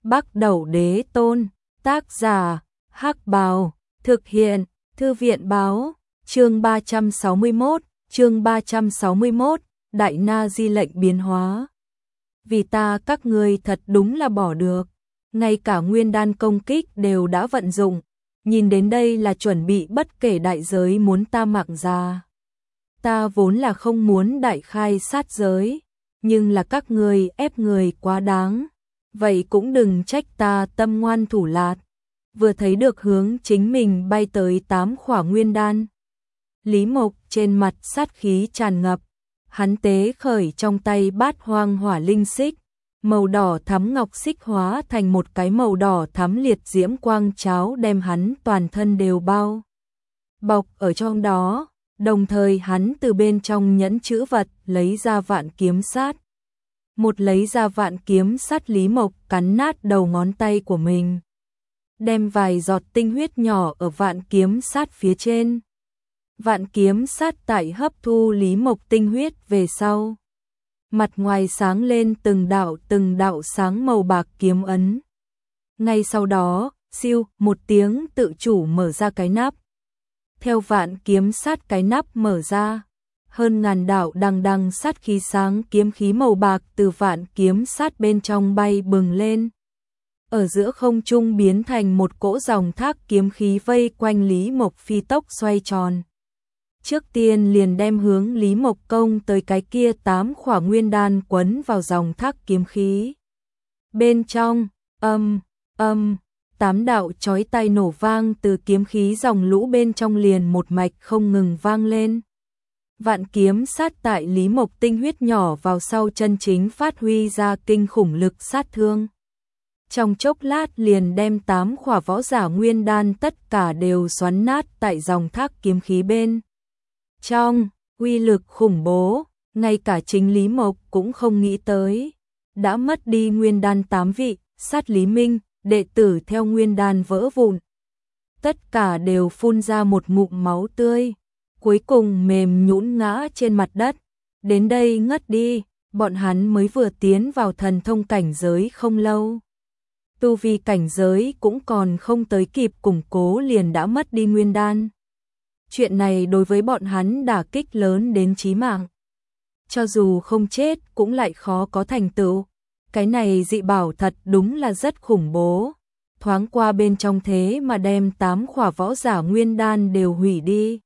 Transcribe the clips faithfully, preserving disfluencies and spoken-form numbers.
Bắc Đẩu Đế Tôn, tác giả, Hắc Bào, thực hiện, Thư viện báo, chương ba trăm sáu mươi mốt, chương ba trăm sáu mươi mốt, Đại Na Di lệnh biến hóa. Vì ta các ngươi thật đúng là bỏ được, ngay cả nguyên đan công kích đều đã vận dụng, nhìn đến đây là chuẩn bị bất kể đại giới muốn ta mạng ra. Ta vốn là không muốn đại khai sát giới, nhưng là các ngươi ép người quá đáng, vậy cũng đừng trách ta tâm ngoan thủ lạt. Vừa thấy được hướng chính mình bay tới tám khỏa nguyên đan, Lý Mộc trên mặt sát khí tràn ngập, hắn tế khởi trong tay bát hoang hỏa linh xích, màu đỏ thắm ngọc xích hóa thành một cái màu đỏ thắm liệt diễm quang cháo đem hắn toàn thân đều bao bọc ở trong đó, đồng thời hắn từ bên trong nhẫn chữ vật lấy ra vạn kiếm sát. Một lấy ra vạn kiếm sát, Lý Mộc cắn nát đầu ngón tay của mình, đem vài giọt tinh huyết nhỏ ở vạn kiếm sát phía trên. Vạn kiếm sát tại hấp thu Lý Mộc tinh huyết về sau, mặt ngoài sáng lên từng đạo từng đạo sáng màu bạc kiếm ấn. Ngay sau đó, siêu một tiếng tự chủ mở ra cái nắp. Theo vạn kiếm sát cái nắp mở ra, hơn ngàn đạo đằng đằng sát khí sáng kiếm khí màu bạc từ vạn kiếm sát bên trong bay bừng lên. Ở giữa không trung biến thành một cỗ dòng thác kiếm khí vây quanh Lý Mộc phi tốc xoay tròn. Trước tiên liền đem hướng Lý Mộc công tới cái kia tám khỏa nguyên đan quấn vào dòng thác kiếm khí. Bên trong, âm, âm, tám đạo chói tai nổ vang từ kiếm khí dòng lũ bên trong liền một mạch không ngừng vang lên. Vạn kiếm sát tại Lý Mộc tinh huyết nhỏ vào sau chân chính phát huy ra kinh khủng lực sát thương. Trong chốc lát liền đem tám khỏa võ giả nguyên đan tất cả đều xoắn nát tại dòng thác kiếm khí bên trong, uy lực khủng bố, ngay cả chính Lý Mộc cũng không nghĩ tới. Đã mất đi nguyên đan tám vị, sát Lý Minh, đệ tử theo nguyên đan vỡ vụn. Tất cả đều phun ra một ngụm máu tươi, cuối cùng mềm nhũn ngã trên mặt đất. Đến đây ngất đi, bọn hắn mới vừa tiến vào thần thông cảnh giới không lâu. Tu vi cảnh giới cũng còn không tới kịp củng cố liền đã mất đi nguyên đan. Chuyện này đối với bọn hắn đả kích lớn đến chí mạng. Cho dù không chết cũng lại khó có thành tựu. Cái này dị bảo thật đúng là rất khủng bố. Thoáng qua bên trong thế mà đem tám khỏa võ giả nguyên đan đều hủy đi.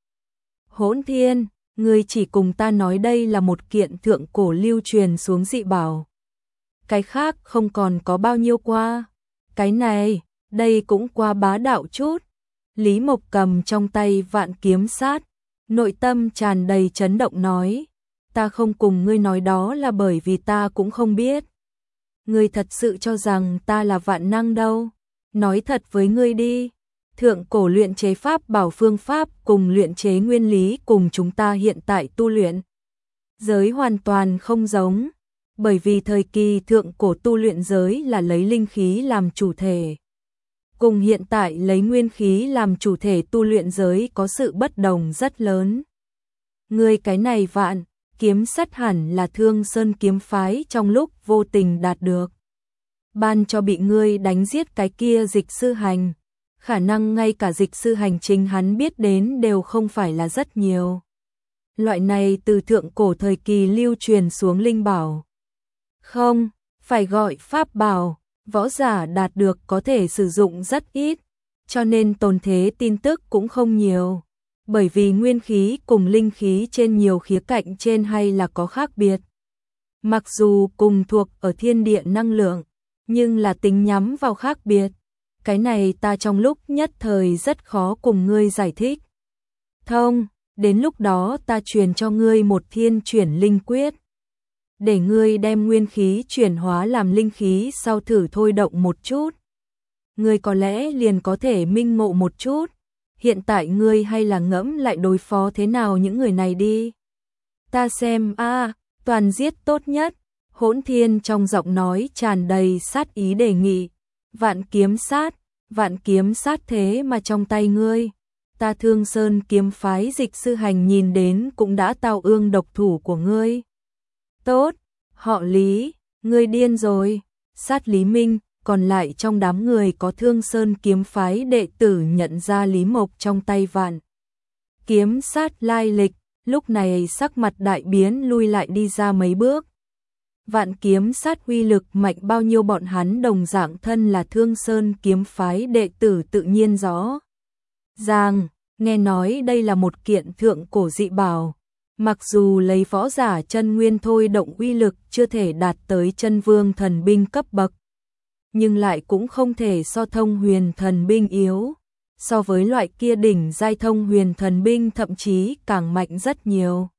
Hỗn Thiên, ngươi chỉ cùng ta nói đây là một kiện thượng cổ lưu truyền xuống dị bảo. Cái khác không còn có bao nhiêu qua. Cái này, đây cũng qua bá đạo chút. Lý Mộc cầm trong tay vạn kiếm sát, nội tâm tràn đầy chấn động nói, ta không cùng ngươi nói đó là bởi vì ta cũng không biết. Ngươi thật sự cho rằng ta là vạn năng đâu, nói thật với ngươi đi, thượng cổ luyện chế pháp bảo phương pháp cùng luyện chế nguyên lý cùng chúng ta hiện tại tu luyện giới hoàn toàn không giống, bởi vì thời kỳ thượng cổ tu luyện giới là lấy linh khí làm chủ thể. Cùng hiện tại lấy nguyên khí làm chủ thể tu luyện giới có sự bất đồng rất lớn. Ngươi cái này vạn kiếm sát hẳn là Thương Sơn kiếm phái trong lúc vô tình đạt được. Ban cho bị ngươi đánh giết cái kia Dịch Sư Hành, khả năng ngay cả Dịch Sư Hành chính hắn biết đến đều không phải là rất nhiều. Loại này từ thượng cổ thời kỳ lưu truyền xuống linh bảo. Không, phải gọi pháp bảo. Võ giả đạt được có thể sử dụng rất ít, cho nên tồn thế tin tức cũng không nhiều, bởi vì nguyên khí cùng linh khí trên nhiều khía cạnh trên hay là có khác biệt. Mặc dù cùng thuộc ở thiên địa năng lượng, nhưng là tính nhắm vào khác biệt. Cái này ta trong lúc nhất thời rất khó cùng ngươi giải thích. Thông, đến lúc đó ta truyền cho ngươi một thiên chuyển linh quyết. Để ngươi đem nguyên khí chuyển hóa làm linh khí sau thử thôi động một chút. Ngươi có lẽ liền có thể minh ngộ một chút. Hiện tại ngươi hay là ngẫm lại đối phó thế nào những người này đi. Ta xem a à, toàn giết tốt nhất. Hỗn Thiên trong giọng nói tràn đầy sát ý đề nghị. Vạn kiếm sát, vạn kiếm sát thế mà trong tay ngươi. Ta Thương Sơn kiếm phái Dịch Sư Hành nhìn đến cũng đã tao ương độc thủ của ngươi. Tốt, họ Lý, ngươi điên rồi. Sát Lý Minh, còn lại trong đám người có Thương Sơn kiếm phái đệ tử nhận ra Lý Mộc trong tay vạn kiếm sát lai lịch, lúc này sắc mặt đại biến lui lại đi ra mấy bước. Vạn kiếm sát uy lực mạnh bao nhiêu bọn hắn đồng dạng thân là Thương Sơn kiếm phái đệ tử tự nhiên rõ ràng, nghe nói đây là một kiện thượng cổ dị bảo. Mặc dù lấy võ giả chân nguyên thôi động uy lực chưa thể đạt tới chân vương thần binh cấp bậc, nhưng lại cũng không thể so thông huyền thần binh yếu. So với loại kia đỉnh giai thông huyền thần binh thậm chí càng mạnh rất nhiều.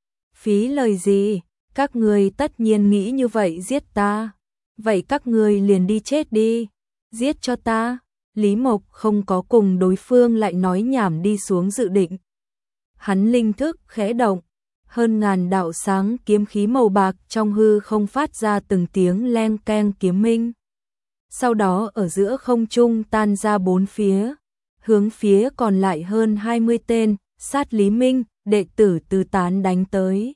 Phí lời gì, các ngươi tất nhiên nghĩ như vậy giết ta. Vậy các ngươi liền đi chết đi, giết cho ta. Lý Mộc không có cùng đối phương lại nói nhảm đi xuống dự định. Hắn linh thức khẽ động, hơn ngàn đạo sáng kiếm khí màu bạc trong hư không phát ra từng tiếng leng keng kiếm minh. Sau đó ở giữa không trung tan ra bốn phía, hướng phía còn lại hơn hai mươi tên, sát Lý Minh, đệ tử tứ tán đánh tới.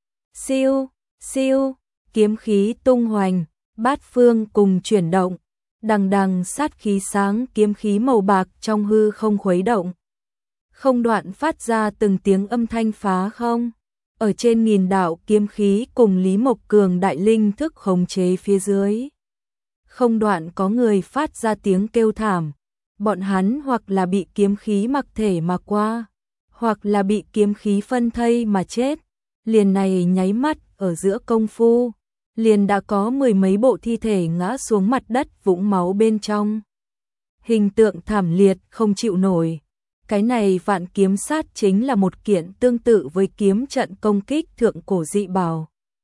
Siêu, siêu, kiếm khí tung hoành, bát phương cùng chuyển động, đằng đằng sát khí sáng kiếm khí màu bạc trong hư không khuấy động. Không đoạn phát ra từng tiếng âm thanh phá không. Ở trên nghìn đạo kiếm khí cùng Lý Mộc cường đại linh thức khống chế phía dưới. Không đoạn có người phát ra tiếng kêu thảm. Bọn hắn hoặc là bị kiếm khí mặc thể mà qua, hoặc là bị kiếm khí phân thây mà chết. Liền này nháy mắt ở giữa công phu, liền đã có mười mấy bộ thi thể ngã xuống mặt đất vũng máu bên trong. Hình tượng thảm liệt không chịu nổi. Cái này vạn kiếm sát chính là một kiện tương tự với kiếm trận công kích thượng cổ dị bảo.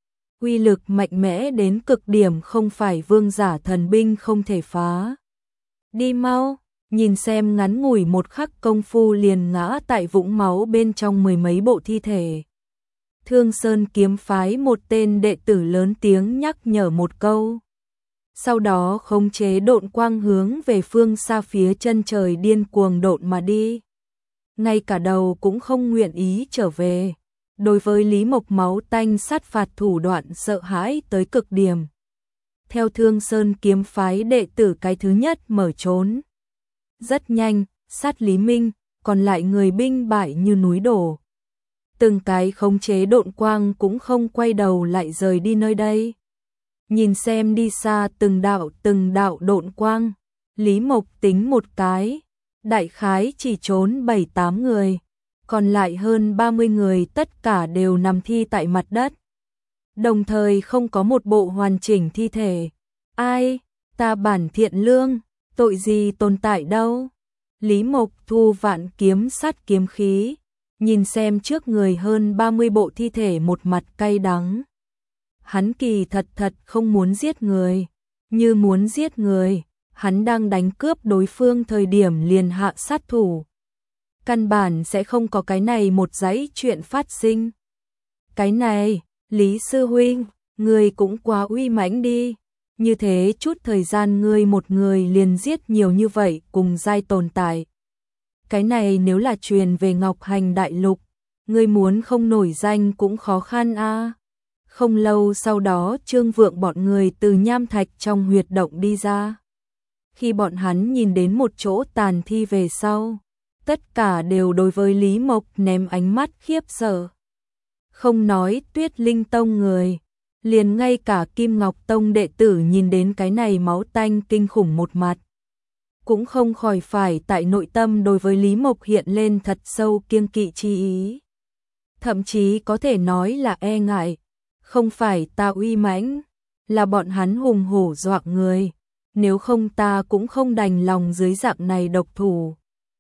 Uy lực mạnh mẽ đến cực điểm không phải vương giả thần binh không thể phá. Đi mau, nhìn xem ngắn ngủi một khắc công phu liền ngã tại vũng máu bên trong mười mấy bộ thi thể. Thương Sơn kiếm phái một tên đệ tử lớn tiếng nhắc nhở một câu. Sau đó khống chế độn quang hướng về phương xa phía chân trời điên cuồng độn mà đi. Ngay cả đầu cũng không nguyện ý trở về. Đối với Lý Mộc máu tanh sát phạt thủ đoạn sợ hãi tới cực điểm. Theo Thương Sơn kiếm phái đệ tử cái thứ nhất mở trốn. Rất nhanh, sát Lý Minh, còn lại người binh bại như núi đổ. Từng cái khống chế độn quang cũng không quay đầu lại rời đi nơi đây. Nhìn xem đi xa từng đạo từng đạo độn quang, Lý Mộc tính một cái, đại khái chỉ trốn bảy tám người, còn lại hơn ba mươi người tất cả đều nằm thi tại mặt đất. Đồng thời không có một bộ hoàn chỉnh thi thể. Ai, ta bản thiện lương, tội gì tồn tại đâu. Lý Mộc thu vạn kiếm sát kiếm khí, nhìn xem trước người hơn ba mươi bộ thi thể một mặt cay đắng. Hắn kỳ thật thật không muốn giết người, như muốn giết người, hắn đang đánh cướp đối phương thời điểm liền hạ sát thủ. Căn bản sẽ không có cái này một dãy chuyện phát sinh. Cái này, Lý Sư Huynh, người cũng quá uy mãnh đi. Như thế chút thời gian ngươi một người liền giết nhiều như vậy cùng giai tồn tại. Cái này nếu là truyền về Ngọc Hành Đại Lục, ngươi muốn không nổi danh cũng khó khăn a. À. Không lâu sau đó Trương Vượng bọn người từ nham thạch trong huyệt động đi ra. Khi bọn hắn nhìn đến một chỗ tàn thi về sau, tất cả đều đối với Lý Mộc ném ánh mắt khiếp sợ. Không nói Tuyết Linh Tông người, liền ngay cả Kim Ngọc Tông đệ tử nhìn đến cái này máu tanh kinh khủng một mặt, cũng không khỏi phải tại nội tâm đối với Lý Mộc hiện lên thật sâu kiêng kỵ chi ý. Thậm chí có thể nói là e ngại, không phải ta uy mãnh, là bọn hắn hùng hổ dọa người, nếu không ta cũng không đành lòng dưới dạng này độc thủ.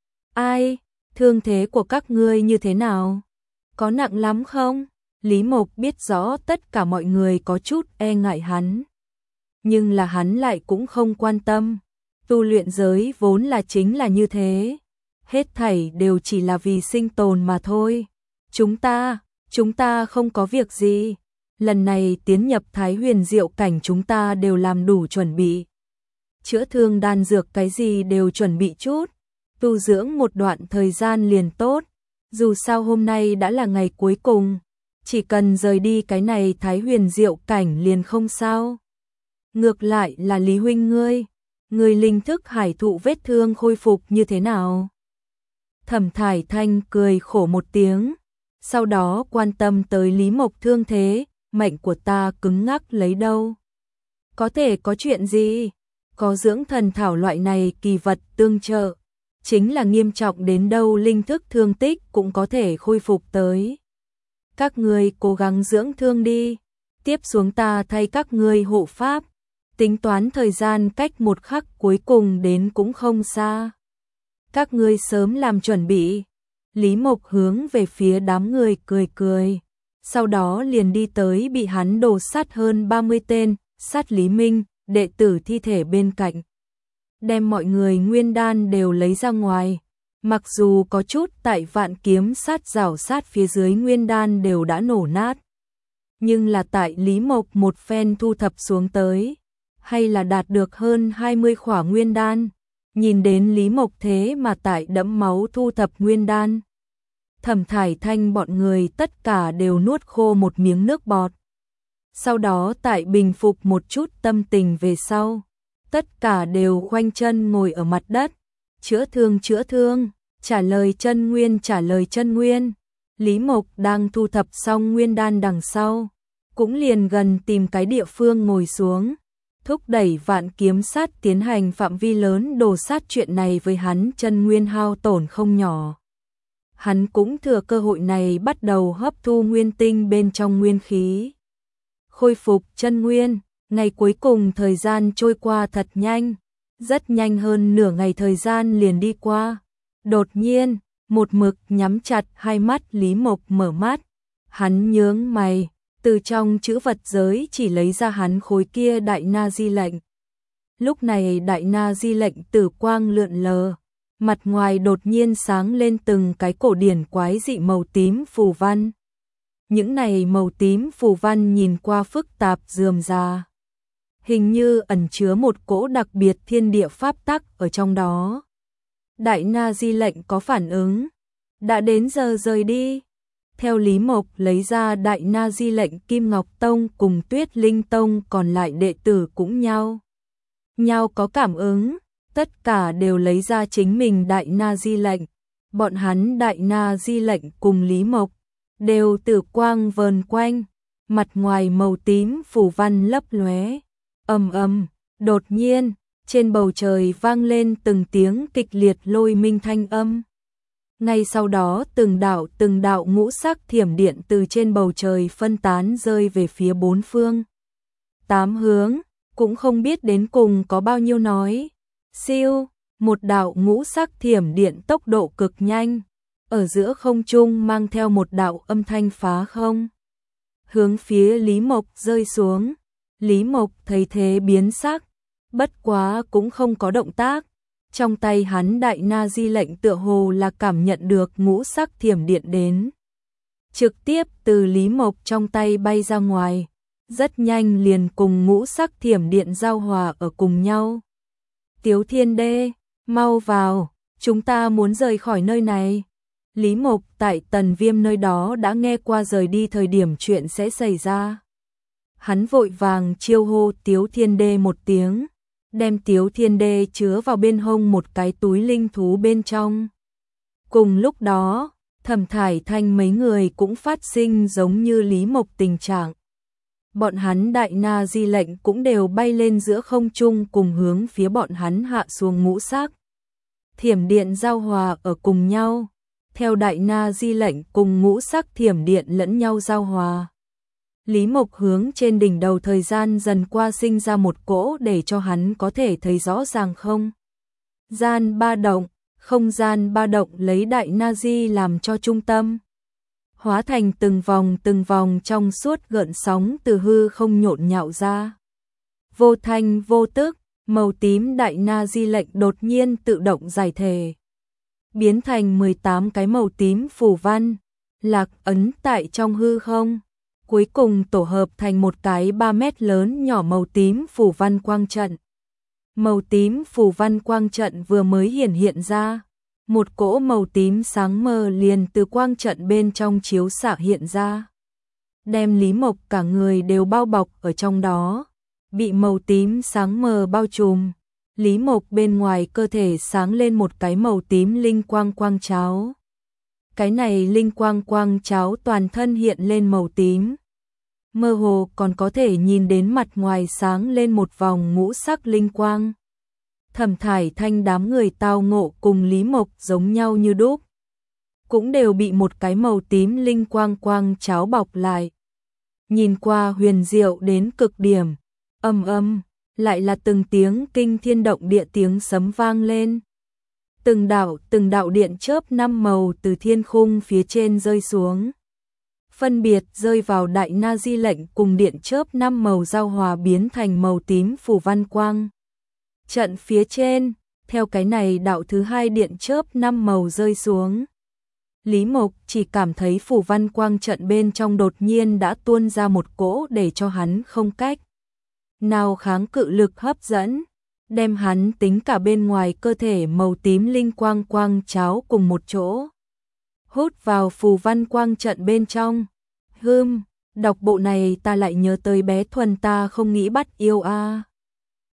Ai, thương thế của các ngươi như thế nào? Có nặng lắm không? Lý Mộc biết rõ tất cả mọi người có chút e ngại hắn, nhưng là hắn lại cũng không quan tâm. Tu luyện giới vốn là chính là như thế, hết thảy đều chỉ là vì sinh tồn mà thôi. Chúng ta, chúng ta không có việc gì. Lần này tiến nhập Thái Huyền Diệu cảnh chúng ta đều làm đủ chuẩn bị. Chữa thương đan dược cái gì đều chuẩn bị chút, tu dưỡng một đoạn thời gian liền tốt. Dù sao hôm nay đã là ngày cuối cùng, chỉ cần rời đi cái này Thái Huyền Diệu cảnh liền không sao. Ngược lại là Lý huynh ngươi, người linh thức hải thụ vết thương khôi phục như thế nào? Thẩm Thải Thanh cười khổ một tiếng, sau đó quan tâm tới Lý Mộc thương thế, mệnh của ta cứng ngắc lấy đâu. Có thể có chuyện gì? Có dưỡng thần thảo loại này kỳ vật tương trợ, chính là nghiêm trọng đến đâu linh thức thương tích cũng có thể khôi phục tới. Các ngươi cố gắng dưỡng thương đi, tiếp xuống ta thay các ngươi hộ pháp, tính toán thời gian cách một khắc cuối cùng đến cũng không xa. Các ngươi sớm làm chuẩn bị. Lý Mộc hướng về phía đám người cười cười, sau đó liền đi tới bị hắn đồ sát hơn ba mươi tên, sát Lý Minh, đệ tử thi thể bên cạnh. Đem mọi người nguyên đan đều lấy ra ngoài, mặc dù có chút tại vạn kiếm sát rào sát phía dưới nguyên đan đều đã nổ nát. Nhưng là tại Lý Mộc một phen thu thập xuống tới, hay là đạt được hơn hai mươi khỏa nguyên đan. Nhìn đến Lý Mộc thế mà tại đẫm máu thu thập nguyên đan. Thẩm Thải Thanh bọn người tất cả đều nuốt khô một miếng nước bọt. Sau đó tại bình phục một chút tâm tình về sau, tất cả đều khoanh chân ngồi ở mặt đất, chữa thương chữa thương, trả lời chân nguyên trả lời chân nguyên. Lý Mộc đang thu thập xong nguyên đan đằng sau, cũng liền gần tìm cái địa phương ngồi xuống, thúc đẩy vạn kiếm sát tiến hành phạm vi lớn đồ sát. Chuyện này với hắn chân nguyên hao tổn không nhỏ. Hắn cũng thừa cơ hội này bắt đầu hấp thu nguyên tinh bên trong nguyên khí. Khôi phục chân nguyên, ngày cuối cùng thời gian trôi qua thật nhanh, rất nhanh hơn nửa ngày thời gian liền đi qua. Đột nhiên, một mực nhắm chặt hai mắt Lý Mộc mở mắt, hắn nhướng mày, từ trong chữ vật giới chỉ lấy ra hắn khối kia đại na di lệnh. Lúc này đại na di lệnh tử quang lượn lờ, mặt ngoài đột nhiên sáng lên từng cái cổ điển quái dị màu tím phù văn. Những này màu tím phù văn nhìn qua phức tạp rườm rà, hình như ẩn chứa một cỗ đặc biệt thiên địa pháp tắc ở trong đó. Đại na di lệnh có phản ứng, đã đến giờ rời đi. Theo Lý Mộc lấy ra đại na di lệnh, Kim Ngọc Tông cùng Tuyết Linh Tông còn lại đệ tử cũng nhau nhau có cảm ứng, tất cả đều lấy ra chính mình đại na di lệnh. Bọn hắn đại na di lệnh cùng Lý Mộc đều tử quang vờn quanh, mặt ngoài màu tím phủ văn lấp lóe. Ầm ầm, đột nhiên, trên bầu trời vang lên từng tiếng kịch liệt lôi minh thanh âm. Ngay sau đó từng đạo từng đạo ngũ sắc thiểm điện từ trên bầu trời phân tán rơi về phía bốn phương tám hướng, cũng không biết đến cùng có bao nhiêu nói. Siêu, một đạo ngũ sắc thiểm điện tốc độ cực nhanh, ở giữa không trung mang theo một đạo âm thanh phá không, hướng phía Lý Mộc rơi xuống. Lý Mộc thấy thế biến sắc, bất quá cũng không có động tác. Trong tay hắn đại na di lệnh tựa hồ là cảm nhận được ngũ sắc thiểm điện đến, trực tiếp từ Lý Mộc trong tay bay ra ngoài, rất nhanh liền cùng ngũ sắc thiểm điện giao hòa ở cùng nhau. Tiếu Thiên Đê, mau vào, chúng ta muốn rời khỏi nơi này. Lý Mộc tại Tần Viêm nơi đó đã nghe qua rời đi thời điểm chuyện sẽ xảy ra. Hắn vội vàng chiêu hô Tiếu Thiên Đê một tiếng, đem Tiếu Thiên Đê chứa vào bên hông một cái túi linh thú bên trong. Cùng lúc đó, Thẩm Thải Thanh mấy người cũng phát sinh giống như Lý Mộc tình trạng. Bọn hắn đại na di lệnh cũng đều bay lên giữa không trung cùng hướng phía bọn hắn hạ xuống ngũ sắc thiểm điện giao hòa ở cùng nhau. Theo đại na di lệnh cùng ngũ sắc thiểm điện lẫn nhau giao hòa, Lý Mộc hướng trên đỉnh đầu thời gian dần qua sinh ra một cỗ để cho hắn có thể thấy rõ ràng không gian ba động, không gian ba động lấy đại na di làm cho trung tâm, hóa thành từng vòng từng vòng trong suốt gợn sóng từ hư không nhộn nhạo ra. Vô thanh vô tức, màu tím đại na di lệnh đột nhiên tự động giải thể, biến thành mười tám cái màu tím phù văn, lạc ấn tại trong hư không, cuối cùng tổ hợp thành một cái ba mét lớn nhỏ màu tím phù văn quang trận. Màu tím phù văn quang trận vừa mới hiển hiện ra, một cỗ màu tím sáng mờ liền từ quang trận bên trong chiếu xạ hiện ra, đem Lý Mộc cả người đều bao bọc ở trong đó, bị màu tím sáng mờ bao trùm. Lý Mộc bên ngoài cơ thể sáng lên một cái màu tím linh quang quang cháo. Cái này linh quang quang cháo toàn thân hiện lên màu tím. Mơ hồ còn có thể nhìn đến mặt ngoài sáng lên một vòng ngũ sắc linh quang. Thẩm Thải Thanh đám người tao ngộ cùng Lý Mộc giống nhau như đúc. Cũng đều bị một cái màu tím linh quang quang cháo bọc lại. Nhìn qua huyền diệu đến cực điểm. Âm âm, lại là từng tiếng kinh thiên động địa tiếng sấm vang lên. Từng đạo, từng đạo điện chớp năm màu từ thiên khung phía trên rơi xuống. Phân biệt rơi vào Đại Na Di lệnh cùng điện chớp năm màu giao hòa biến thành màu tím phù văn quang. Trận phía trên, theo cái này đạo thứ hai điện chớp năm màu rơi xuống. Lý Mộc chỉ cảm thấy phù văn quang trận bên trong đột nhiên đã tuôn ra một cỗ để cho hắn không cách nào kháng cự lực hấp dẫn, đem hắn tính cả bên ngoài cơ thể màu tím linh quang quang cháo cùng một chỗ. Hút vào phù văn quang trận bên trong. Hưm, đọc bộ này ta lại nhớ tới bé Thuần ta không nghĩ bắt yêu a. À.